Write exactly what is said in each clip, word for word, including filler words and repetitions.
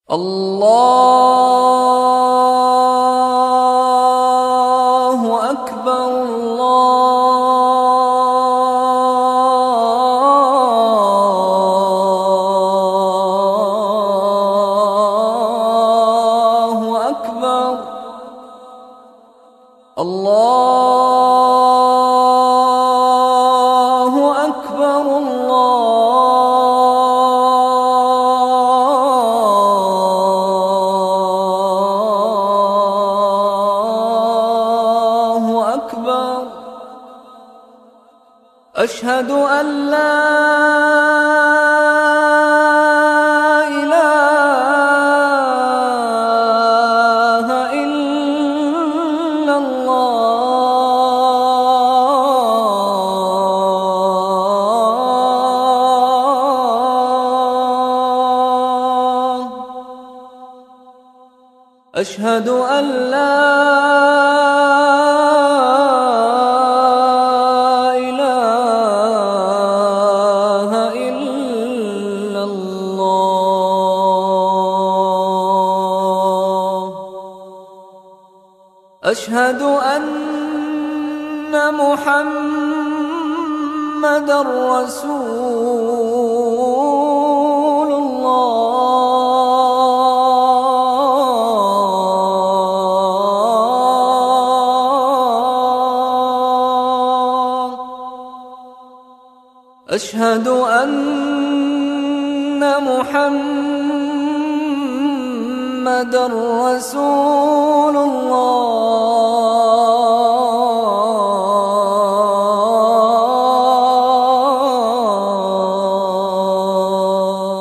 الله أكبر الله أكبر الله أكبر الله أكبر. أشهد أن لا إله إلا الله. أشهد أن لا إله إلا الله. أشهد أن محمدًا رسول الله. أشهد أن محمدًا رسول الله.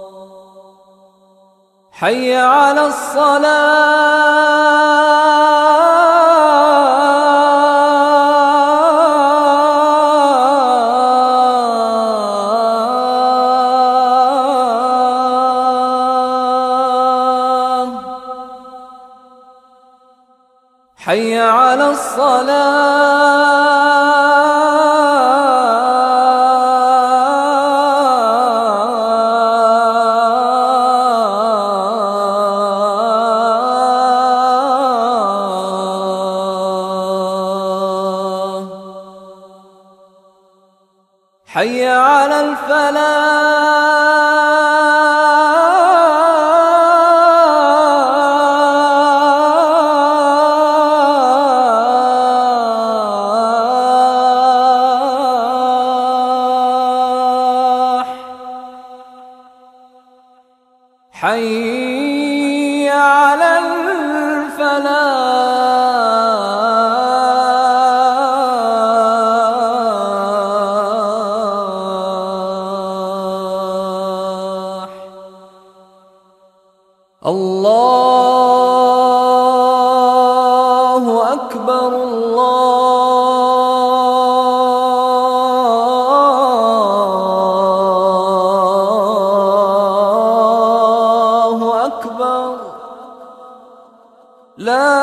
حي على الصلاة. حي على الصلاة. حي على الفلاح. حي على الفلاح. الله أكبر الله أكبر. لا